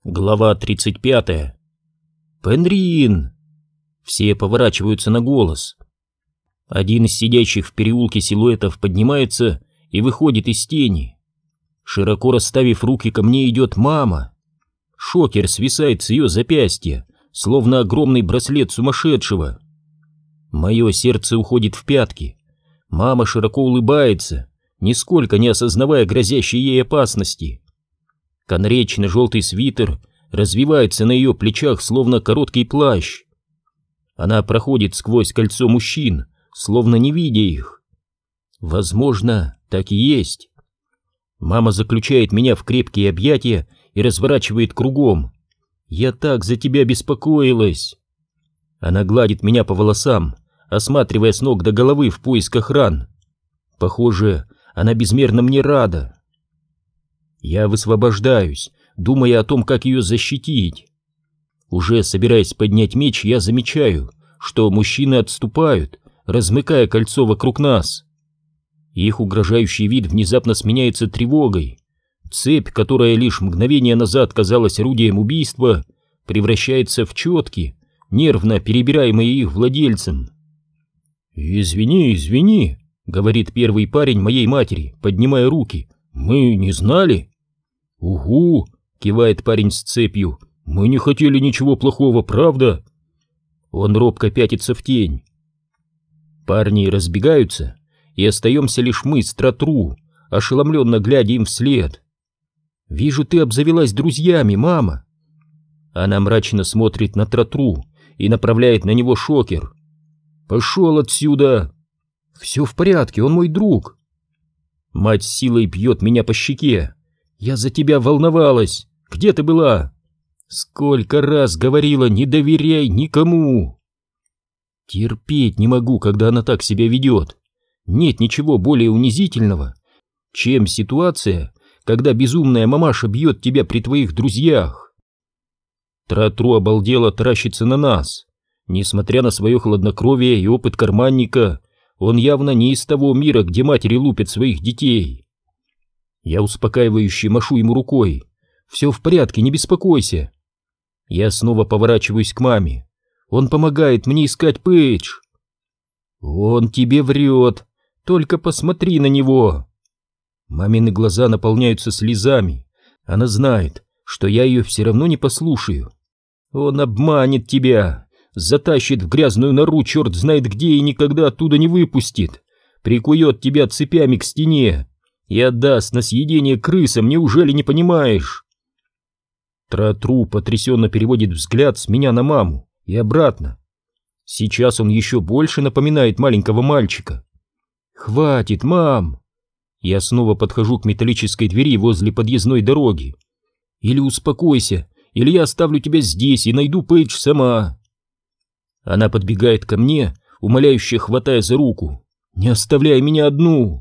Глава 35. «Пенрин!» Все поворачиваются на голос. Один из сидящих в переулке силуэтов поднимается и выходит из тени. Широко расставив руки, ко мне идет мама. Шокер свисает с ее запястья, словно огромный браслет сумасшедшего. Мое сердце уходит в пятки. Мама широко улыбается, нисколько не осознавая грозящей ей опасности. Канаречно-желтый свитер развивается на ее плечах, словно короткий плащ. Она проходит сквозь кольцо мужчин, словно не видя их. Возможно, так и есть. Мама заключает меня в крепкие объятия и разворачивает кругом. «Я так за тебя беспокоилась!» Она гладит меня по волосам, осматривая с ног до головы в поисках ран. Похоже, она безмерно мне рада. Я высвобождаюсь, думая о том, как ее защитить. Уже собираясь поднять меч, я замечаю, что мужчины отступают, размыкая кольцо вокруг нас. Их угрожающий вид внезапно сменяется тревогой. Цепь, которая лишь мгновение назад казалась орудием убийства, превращается в четки, нервно перебираемые их владельцем. «Извини», — говорит первый парень моей матери, поднимая руки, — «мы не знали». «Угу», — кивает парень с цепью, — «мы не хотели ничего плохого, правда?» Он робко пятится в тень. Парни разбегаются, и остаемся лишь мы с Тратру, ошеломленно глядя им вслед. «Вижу, ты обзавелась друзьями, мама». Она мрачно смотрит на Тратру и направляет на него шокер. «Пошел отсюда!» «Все в порядке, он мой друг». Мать с силой бьет меня по щеке. «Я за тебя волновалась. Где ты была?» «Сколько раз говорила, не доверяй никому!» Терпеть не могу, когда она так себя ведет. Нет ничего более унизительного, чем ситуация, когда безумная мамаша бьет тебя при твоих друзьях. Тратру обалдело таращится на нас. Несмотря на свое хладнокровие и опыт карманника, он явно не из того мира, где матери лупят своих детей. Я успокаивающе машу ему рукой. «Все в порядке, не беспокойся». Я снова поворачиваюсь к маме. «Он помогает мне искать Пейдж». «Он тебе врет, только посмотри на него». Мамины глаза наполняются слезами. Она знает, что я ее все равно не послушаю. «Он обманет тебя, затащит в грязную нору черт знает где и никогда оттуда не выпустит, прикует тебя цепями к стене и отдаст на съедение крысам, неужели не понимаешь?» Тратру потрясенно переводит взгляд с меня на маму и обратно. Сейчас он еще больше напоминает маленького мальчика. «Хватит, мам!» Я снова подхожу к металлической двери возле подъездной дороги. «Или успокойся, или я оставлю тебя здесь и найду Пейдж сама». Она подбегает ко мне, умоляюще хватая за руку. «Не оставляй меня одну!»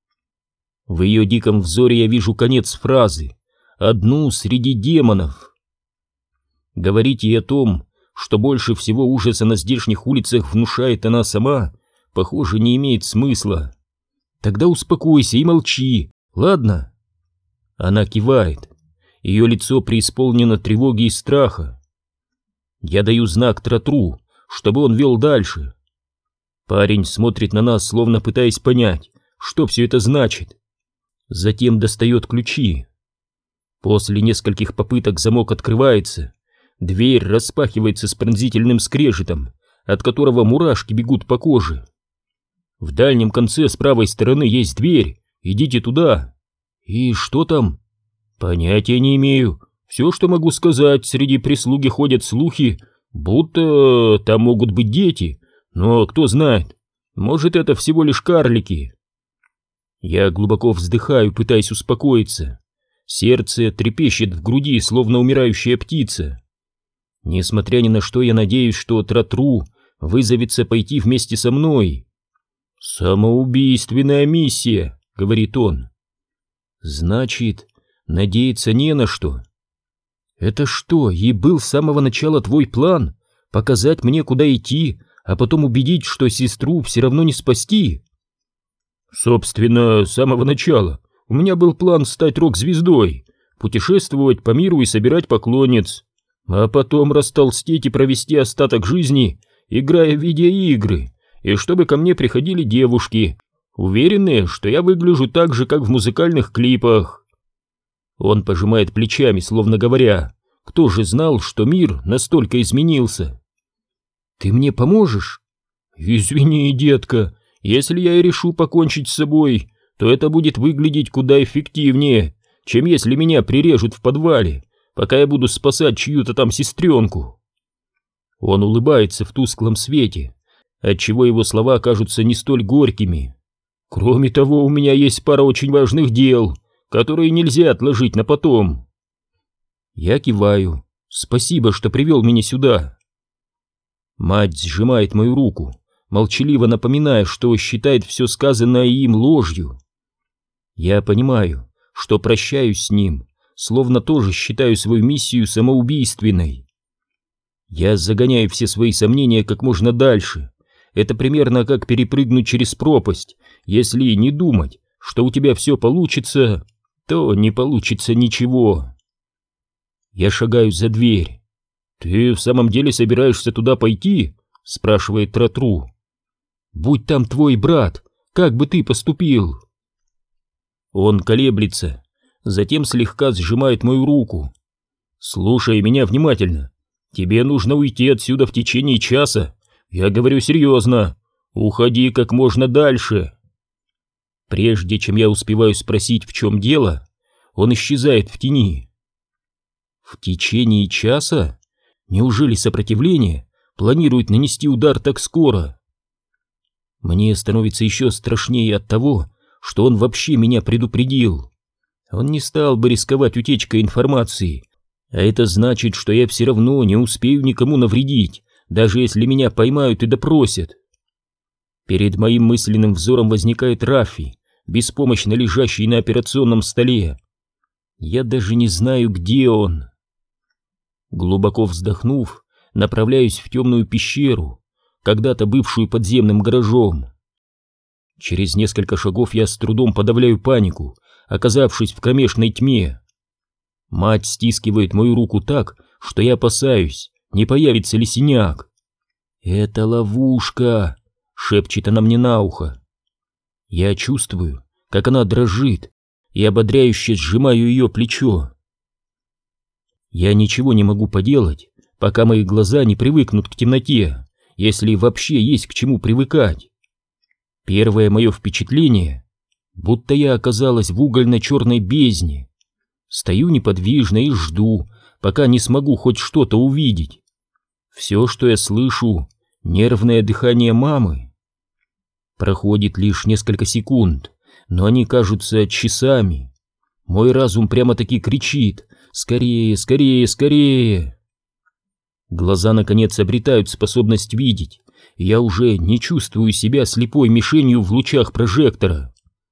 В ее диком взоре я вижу конец фразы «одну среди демонов». Говорить ей о том, что больше всего ужаса на здешних улицах внушает она сама, похоже, не имеет смысла. «Тогда успокойся и молчи, ладно?» Она кивает. Ее лицо преисполнено тревоги и страха. Я даю знак Тратру, чтобы он вел дальше. Парень смотрит на нас, словно пытаясь понять, что все это значит. Затем достает ключи. После нескольких попыток замок открывается. Дверь распахивается с пронзительным скрежетом, от которого мурашки бегут по коже. В дальнем конце с правой стороны есть дверь. Идите туда. И что там? Понятия не имею. Все, что могу сказать, среди прислуги ходят слухи, будто там могут быть дети. Но кто знает, может, это всего лишь карлики. Я глубоко вздыхаю, пытаясь успокоиться. Сердце трепещет в груди, словно умирающая птица. Несмотря ни на что, я надеюсь, что Тратру вызовется пойти вместе со мной. «Самоубийственная миссия», — говорит он. «Значит, надеяться не на что». «Это что, и был с самого начала твой план? Показать мне, куда идти, а потом убедить, что сестру все равно не спасти?» «Собственно, с самого начала у меня был план стать рок-звездой, путешествовать по миру и собирать поклонниц, а потом растолстеть и провести остаток жизни, играя в видеоигры, и чтобы ко мне приходили девушки, уверенные, что я выгляжу так же, как в музыкальных клипах. Он пожимает плечами, словно говоря, кто же знал, что мир настолько изменился? Ты мне поможешь? Извини, детка, если я и решу покончить с собой, то это будет выглядеть куда эффективнее, чем если меня прирежут в подвале, пока я буду спасать чью-то там сестренку. Он улыбается в тусклом свете, отчего его слова кажутся не столь горькими. Кроме того, у меня есть пара очень важных дел, которые нельзя отложить на потом. Я киваю. Спасибо, что привел меня сюда. Мать сжимает мою руку, молчаливо напоминая, что считает все сказанное им ложью. Я понимаю, что прощаюсь с ним, словно тоже считаю свою миссию самоубийственной. Я загоняю все свои сомнения как можно дальше. Это примерно как перепрыгнуть через пропасть. Если не думать, что у тебя все получится, то не получится ничего. Я шагаю за дверь. «Ты в самом деле собираешься туда пойти?» — спрашивает Тратру. «Будь там твой брат, как бы ты поступил?» Он колеблется, затем слегка сжимает мою руку. «Слушай меня внимательно. Тебе нужно уйти отсюда в течение часа. Я говорю серьезно. Уходи как можно дальше». Прежде чем я успеваю спросить, в чем дело, он исчезает в тени. В течение часа? Неужели сопротивление планирует нанести удар так скоро? Мне становится еще страшнее от того, что он вообще меня предупредил. Он не стал бы рисковать утечкой информации, а это значит, что я все равно не успею никому навредить, даже если меня поймают и допросят. Перед моим мысленным взором возникает Раффи, беспомощно лежащий на операционном столе. Я даже не знаю, где он. Глубоко вздохнув, направляюсь в темную пещеру, когда-то бывшую подземным гаражом. Через несколько шагов я с трудом подавляю панику, оказавшись в кромешной тьме. Мать стискивает мою руку так, что я опасаюсь, не появится ли синяк. «Это ловушка!» — шепчет она мне на ухо. Я чувствую, как она дрожит, и ободряюще сжимаю ее плечо. Я ничего не могу поделать, пока мои глаза не привыкнут к темноте, если вообще есть к чему привыкать. Первое мое впечатление, будто я оказалась в угольно-черной бездне. Стою неподвижно и жду, пока не смогу хоть что-то увидеть. Все, что я слышу, нервное дыхание мамы. Проходит лишь несколько секунд, но они кажутся часами. Мой разум прямо-таки кричит: «Скорее, скорее, скорее!» Глаза наконец обретают способность видеть, и я уже не чувствую себя слепой мишенью в лучах прожектора.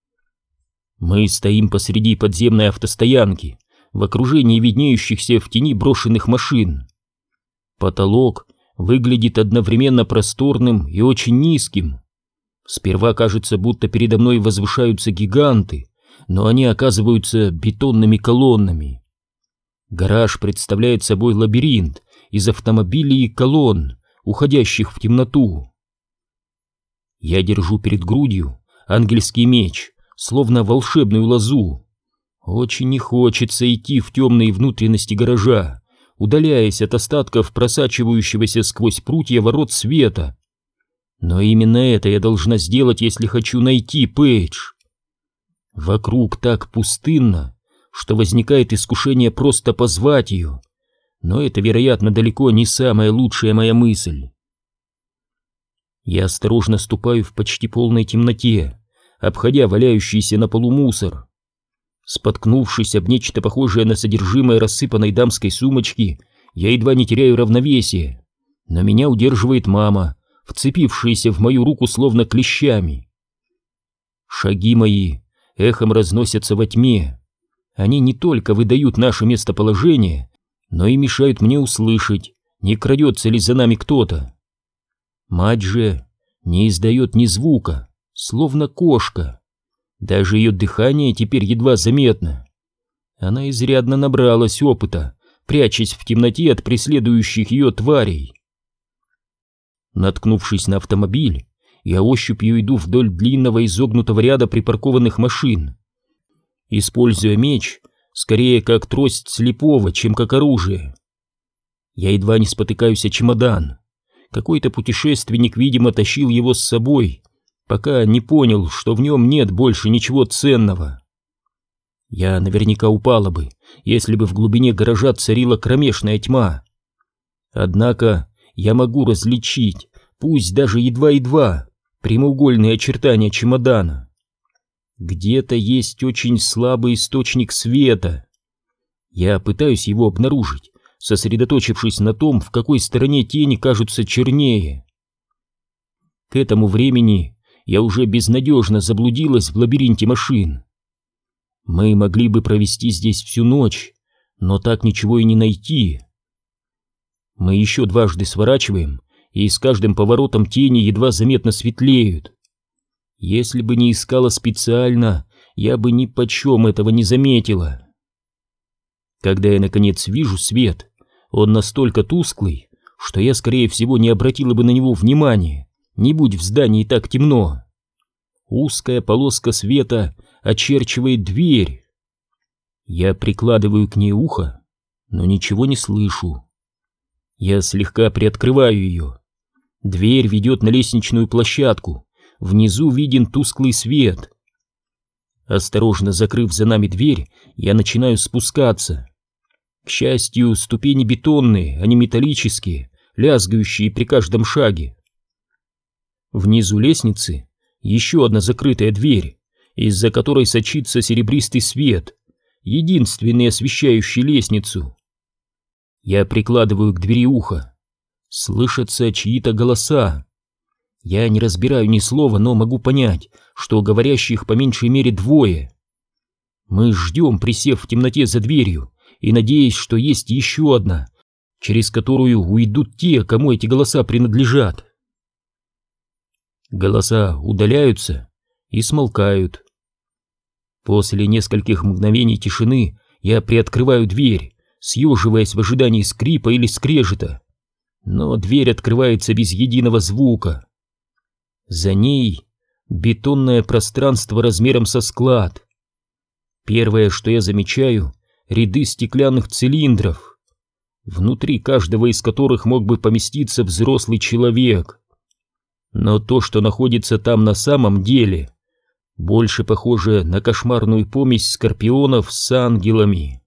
Мы стоим посреди подземной автостоянки, в окружении виднеющихся в тени брошенных машин. Потолок выглядит одновременно просторным и очень низким. Сперва кажется, будто передо мной возвышаются гиганты, но они оказываются бетонными колоннами. Гараж представляет собой лабиринт из автомобилей и колонн, уходящих в темноту. Я держу перед грудью ангельский меч, словно волшебную лозу. Очень не хочется идти в темные внутренности гаража, удаляясь от остатков просачивающегося сквозь прутья ворот света. Но именно это я должна сделать, если хочу найти Пейдж. Вокруг так пустынно, что возникает искушение просто позвать ее, но это, вероятно, далеко не самая лучшая моя мысль. Я осторожно ступаю в почти полной темноте, обходя валяющийся на полу мусор. Споткнувшись об нечто похожее на содержимое рассыпанной дамской сумочки, я едва не теряю равновесие, но меня удерживает мама, вцепившаяся в мою руку словно клещами. Шаги мои эхом разносятся во тьме. Они не только выдают наше местоположение, но и мешают мне услышать, не крадется ли за нами кто-то. Мать же не издает ни звука, словно кошка. Даже ее дыхание теперь едва заметно. Она изрядно набралась опыта, прячась в темноте от преследующих ее тварей. Наткнувшись на автомобиль, я ощупью иду вдоль длинного изогнутого ряда припаркованных машин, используя меч скорее как трость слепого, чем как оружие. Я едва не спотыкаюсь о чемодан. Какой-то путешественник, видимо, тащил его с собой, пока не понял, что в нем нет больше ничего ценного. Я наверняка упала бы, если бы в глубине гаража царила кромешная тьма. Однако я могу различить, пусть даже едва-едва, прямоугольные очертания чемодана. Где-то есть очень слабый источник света. Я пытаюсь его обнаружить, сосредоточившись на том, в какой стороне тени кажутся чернее. К этому времени я уже безнадежно заблудилась в лабиринте машин. Мы могли бы провести здесь всю ночь, но так ничего и не найти. Мы еще дважды сворачиваем, и с каждым поворотом тени едва заметно светлеют. Если бы не искала специально, я бы ни почем этого не заметила. Когда я наконец вижу свет, он настолько тусклый, что я, скорее всего, не обратила бы на него внимания, не будь в здании так темно. Узкая полоска света очерчивает дверь. Я прикладываю к ней ухо, но ничего не слышу. Я слегка приоткрываю ее. Дверь ведет на лестничную площадку, внизу виден тусклый свет. Осторожно закрыв за нами дверь, я начинаю спускаться. К счастью, ступени бетонные, а не металлические, лязгающие при каждом шаге. Внизу лестницы еще одна закрытая дверь, из-за которой сочится серебристый свет, единственный освещающий лестницу. Я прикладываю к двери ухо. Слышатся чьи-то голоса. Я не разбираю ни слова, но могу понять, что говорящих по меньшей мере двое. Мы ждем, присев в темноте за дверью, и надеясь, что есть еще одна, через которую уйдут те, кому эти голоса принадлежат. Голоса удаляются и смолкают. После нескольких мгновений тишины я приоткрываю дверь, съеживаясь в ожидании скрипа или скрежета, но дверь открывается без единого звука. За ней бетонное пространство размером со склад. Первое, что я замечаю, ряды стеклянных цилиндров, внутри каждого из которых мог бы поместиться взрослый человек. Но то, что находится там на самом деле, больше похоже на кошмарную помесь скорпионов с ангелами.